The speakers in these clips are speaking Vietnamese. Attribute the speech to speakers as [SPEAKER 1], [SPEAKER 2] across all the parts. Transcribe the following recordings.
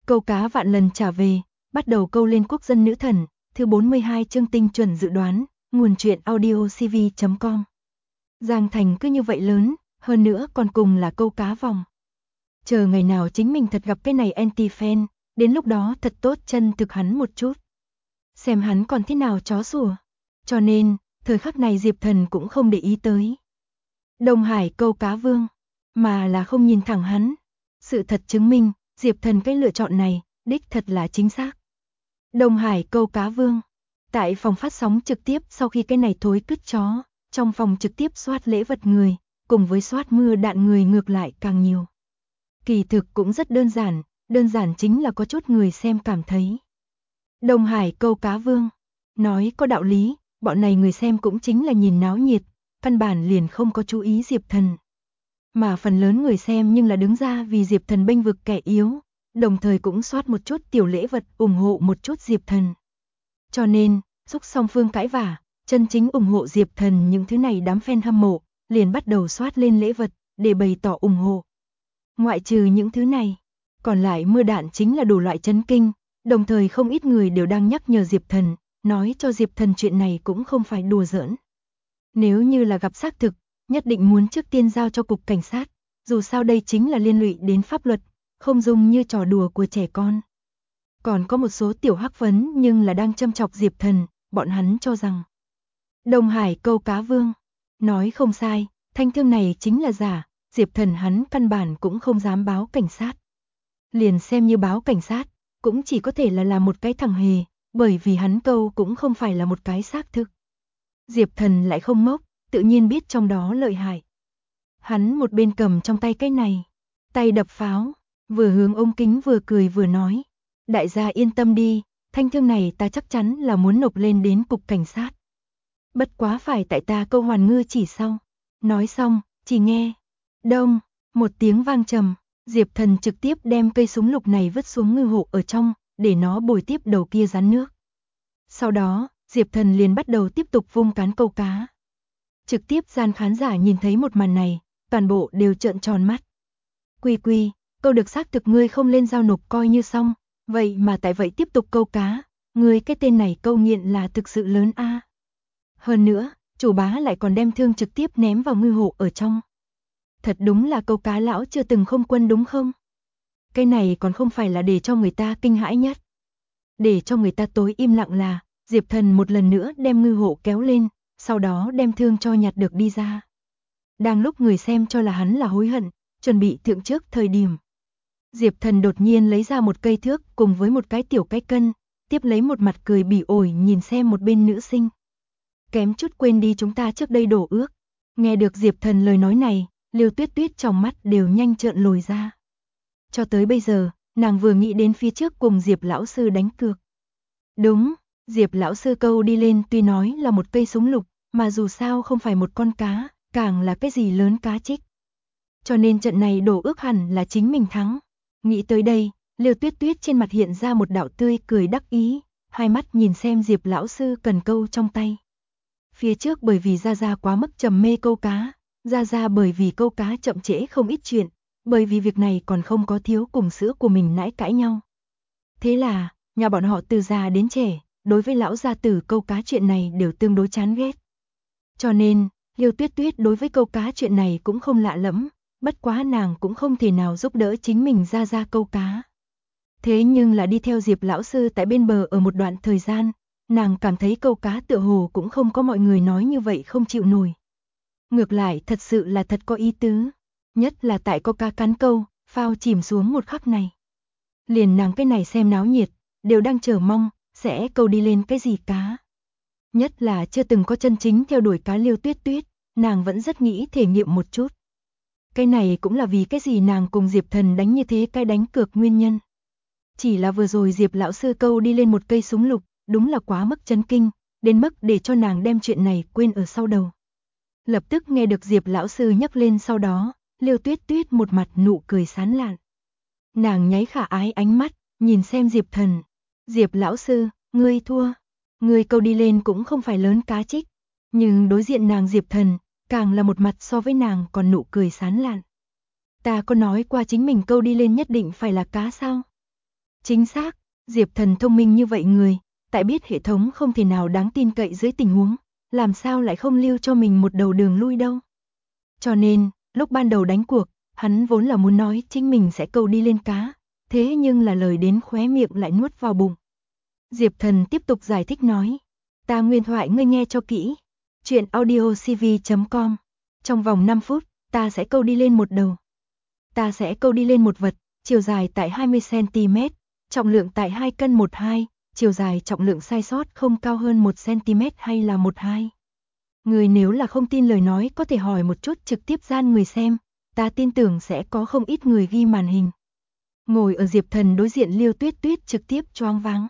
[SPEAKER 1] Câu cá vạn lần trả về, bắt đầu câu lên quốc dân nữ thần, thứ 42 chương tinh chuẩn dự đoán, nguồn truyện audiocv.com. Giang Thành cứ như vậy lớn, hơn nữa còn cùng là câu cá vòng. Chờ ngày nào chính mình thật gặp cái này anti-fan, đến lúc đó thật tốt chân thực hắn một chút. Xem hắn còn thế nào chó sủa. Cho nên, thời khắc này Diệp Thần cũng không để ý tới Đông Hải câu cá vương, mà là không nhìn thẳng hắn. Sự thật chứng minh, Diệp Thần cái lựa chọn này, đích thật là chính xác. Đông Hải câu cá vương. Tại phòng phát sóng trực tiếp sau khi cái này thối cứt chó, trong phòng trực tiếp soát lễ vật người, cùng với soát mưa đạn người ngược lại càng nhiều. Kỳ thực cũng rất đơn giản chính là có chút người xem cảm thấy. Đông Hải câu cá vương, nói có đạo lý, bọn này người xem cũng chính là nhìn náo nhiệt, căn bản liền không có chú ý Diệp Thần. Mà phần lớn người xem nhưng là đứng ra vì Diệp Thần bênh vực kẻ yếu, đồng thời cũng soát một chút tiểu lễ vật ủng hộ một chút Diệp Thần. Cho nên, xúc song phương cãi vả, chân chính ủng hộ Diệp Thần những thứ này đám fan hâm mộ, liền bắt đầu soát lên lễ vật, để bày tỏ ủng hộ. Ngoại trừ những thứ này, còn lại mưa đạn chính là đủ loại chấn kinh, đồng thời không ít người đều đang nhắc nhở Diệp Thần, nói cho Diệp Thần chuyện này cũng không phải đùa giỡn. Nếu như là gặp xác thực, nhất định muốn trước tiên giao cho cục cảnh sát, dù sao đây chính là liên lụy đến pháp luật, không dùng như trò đùa của trẻ con. Còn có một số tiểu hắc vấn nhưng là đang châm chọc Diệp Thần, bọn hắn cho rằng Đông Hải câu cá vương, nói không sai, thanh thương này chính là giả, Diệp Thần hắn căn bản cũng không dám báo cảnh sát. Liền xem như báo cảnh sát, cũng chỉ có thể là làm một cái thằng hề, bởi vì hắn câu cũng không phải là một cái xác thực. Diệp Thần lại không ngốc, tự nhiên biết trong đó lợi hại. Hắn một bên cầm trong tay cái này, tay đập pháo, vừa hướng ống kính vừa cười vừa nói. Đại gia yên tâm đi, thanh thương này ta chắc chắn là muốn nộp lên đến cục cảnh sát. Bất quá phải tại ta câu hoàn ngư chỉ sau. Nói xong, chỉ nghe đông, một tiếng vang trầm, Diệp Thần trực tiếp đem cây súng lục này vứt xuống ngư hộ ở trong, để nó bồi tiếp đầu kia rán nước. Sau đó, Diệp Thần liền bắt đầu tiếp tục vung cán câu cá. Trực tiếp gian khán giả nhìn thấy một màn này, toàn bộ đều trợn tròn mắt. Quy, câu được xác thực ngươi không lên giao nộp coi như xong, vậy mà tại vậy tiếp tục câu cá, ngươi cái tên này câu nghiện là thực sự lớn a. Hơn nữa, chủ bá lại còn đem thương trực tiếp ném vào ngư hộ ở trong. Thật đúng là câu cá lão chưa từng không quân đúng không? Cái này còn không phải là để cho người ta kinh hãi nhất. Để cho người ta tối im lặng là, Diệp Thần một lần nữa đem ngư hộ kéo lên, sau đó đem thương cho nhặt được đi ra. Đang lúc người xem cho là hắn là hối hận, chuẩn bị thượng trước thời điểm. Diệp Thần đột nhiên lấy ra một cây thước cùng với một cái tiểu cái cân, tiếp lấy một mặt cười bỉ ổi nhìn xem một bên nữ sinh. Kém chút quên đi chúng ta trước đây đổ ước. Nghe được Diệp Thần lời nói này, Liêu Tuyết Tuyết trong mắt đều nhanh trợn lồi ra. Cho tới bây giờ, nàng vừa nghĩ đến phía trước cùng Diệp lão sư đánh cược. Đúng, Diệp lão sư câu đi lên tuy nói là một cây súng lục, mà dù sao không phải một con cá, càng là cái gì lớn cá trích. Cho nên trận này đổ ước hẳn là chính mình thắng. Nghĩ tới đây, Liêu Tuyết Tuyết trên mặt hiện ra một đạo tươi cười đắc ý, hai mắt nhìn xem Diệp lão sư cần câu trong tay. Phía trước bởi vì Gia Gia quá mức trầm mê câu cá, Gia Gia bởi vì câu cá chậm trễ không ít chuyện, bởi vì việc này còn không có thiếu cùng sữa của mình nãy cãi nhau. Thế là, nhà bọn họ từ già đến trẻ, đối với lão gia tử câu cá chuyện này đều tương đối chán ghét. Cho nên, Liêu Tuyết Tuyết đối với câu cá chuyện này cũng không lạ lẫm, bất quá nàng cũng không thể nào giúp đỡ chính mình Gia Gia câu cá. Thế nhưng là đi theo Diệp lão sư tại bên bờ ở một đoạn thời gian, nàng cảm thấy câu cá tựa hồ cũng không có mọi người nói như vậy không chịu nổi. Ngược lại thật sự là thật có ý tứ, nhất là tại câu cá cán câu, phao chìm xuống một khắc này. Liền nàng cái này xem náo nhiệt, đều đang chờ mong, sẽ câu đi lên cái gì cá. Nhất là chưa từng có chân chính theo đuổi cá Liêu Tuyết Tuyết, nàng vẫn rất nghĩ thể nghiệm một chút. Cái này cũng là vì cái gì nàng cùng Diệp Thần đánh như thế cái đánh cược nguyên nhân. Chỉ là vừa rồi Diệp lão sư câu đi lên một cây súng lục, đúng là quá mức chấn kinh, đến mức để cho nàng đem chuyện này quên ở sau đầu. Lập tức nghe được Diệp lão sư nhắc lên sau đó, Liêu Tuyết Tuyết một mặt nụ cười sán lạn. Nàng nháy khả ái ánh mắt, nhìn xem Diệp Thần. Diệp lão sư, ngươi thua. Ngươi câu đi lên cũng không phải lớn cá trích. Nhưng đối diện nàng Diệp Thần, càng là một mặt so với nàng còn nụ cười sán lạn. Ta có nói qua chính mình câu đi lên nhất định phải là cá sao? Chính xác, Diệp Thần thông minh như vậy người, tại biết hệ thống không thể nào đáng tin cậy dưới tình huống, làm sao lại không lưu cho mình một đầu đường lui đâu. Cho nên, lúc ban đầu đánh cuộc, hắn vốn là muốn nói chính mình sẽ câu đi lên cá, thế nhưng là lời đến khóe miệng lại nuốt vào bụng. Diệp Thần tiếp tục giải thích nói, ta nguyên thoại ngươi nghe cho kỹ, chuyện audiocv.com, trong vòng 5 phút, ta sẽ câu đi lên một đầu. Ta sẽ câu đi lên một vật, chiều dài tại 20cm, trọng lượng tại 2 cân 12, chiều dài trọng lượng sai sót không cao hơn 1cm hay là 12. Người nếu là không tin lời nói có thể hỏi một chút trực tiếp gian người xem, ta tin tưởng sẽ có không ít người ghi màn hình. Ngồi ở Diệp Thần đối diện Liêu Tuyết Tuyết trực tiếp choáng váng.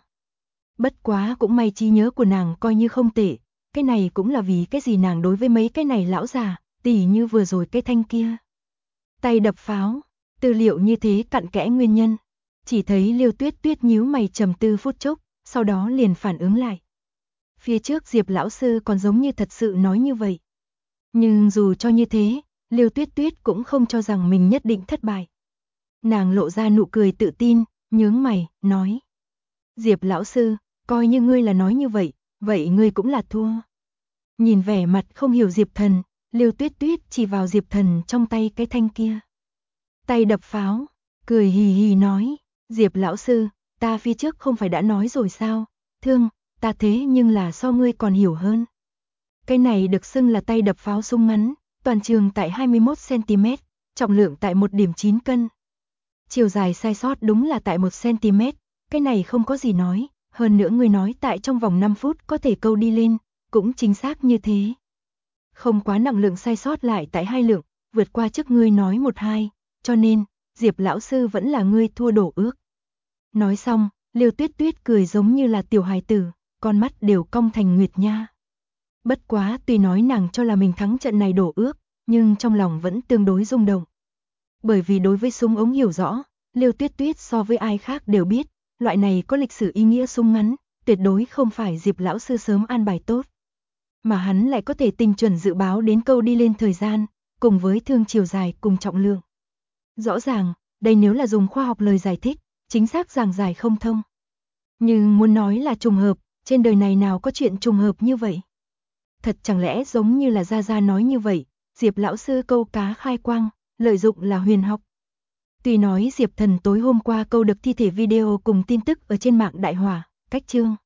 [SPEAKER 1] Bất quá cũng may trí nhớ của nàng coi như không tệ, cái này cũng là vì cái gì nàng đối với mấy cái này lão già, tỉ như vừa rồi cái thanh kia. Tay đập pháo, tư liệu như thế cặn kẽ nguyên nhân. Chỉ thấy Liêu Tuyết Tuyết nhíu mày trầm tư phút chốc, sau đó liền phản ứng lại. Phía trước Diệp lão sư còn giống như thật sự nói như vậy. Nhưng dù cho như thế, Liêu Tuyết Tuyết cũng không cho rằng mình nhất định thất bại. Nàng lộ ra nụ cười tự tin, nhướng mày, nói. Diệp lão sư, coi như ngươi là nói như vậy ngươi cũng là thua. Nhìn vẻ mặt không hiểu Diệp Thần, Liêu Tuyết Tuyết chỉ vào Diệp Thần trong tay cái thanh kia. Tay đập pháo, cười hì hì nói, Diệp lão sư, ta phía trước không phải đã nói rồi sao, thương, ta thế nhưng là so ngươi còn hiểu hơn. Cái này được xưng là tay đập pháo súng ngắn, toàn trường tại 21cm, trọng lượng tại 1,9 cân. Chiều dài sai sót đúng là tại 1cm, cái này không có gì nói, hơn nữa ngươi nói tại trong vòng 5 phút có thể câu đi lên, cũng chính xác như thế. Không quá nặng lượng sai sót lại tại 2 lượng, vượt qua trước ngươi nói 1-2, cho nên, Diệp lão sư vẫn là ngươi thua đổ ước. Nói xong, Liêu Tuyết Tuyết cười giống như là tiểu hài tử, con mắt đều cong thành nguyệt nha. Bất quá tuy nói nàng cho là mình thắng trận này đổ ước, nhưng trong lòng vẫn tương đối rung động. Bởi vì đối với súng ống hiểu rõ, Liêu Tuyết Tuyết so với ai khác đều biết, loại này có lịch sử ý nghĩa súng ngắn, tuyệt đối không phải Diệp lão sư sớm an bài tốt. Mà hắn lại có thể tinh chuẩn dự báo đến câu đi lên thời gian, cùng với thương chiều dài cùng trọng lượng. Rõ ràng, đây nếu là dùng khoa học lời giải thích, chính xác giảng giải không thông. Nhưng muốn nói là trùng hợp, trên đời này nào có chuyện trùng hợp như vậy? Thật chẳng lẽ giống như là Gia Gia nói như vậy, Diệp lão sư câu cá khai quang, lợi dụng là huyền học. Tuy nói Diệp Thần tối hôm qua câu được thi thể video cùng tin tức ở trên mạng đại hỏa, cách chương.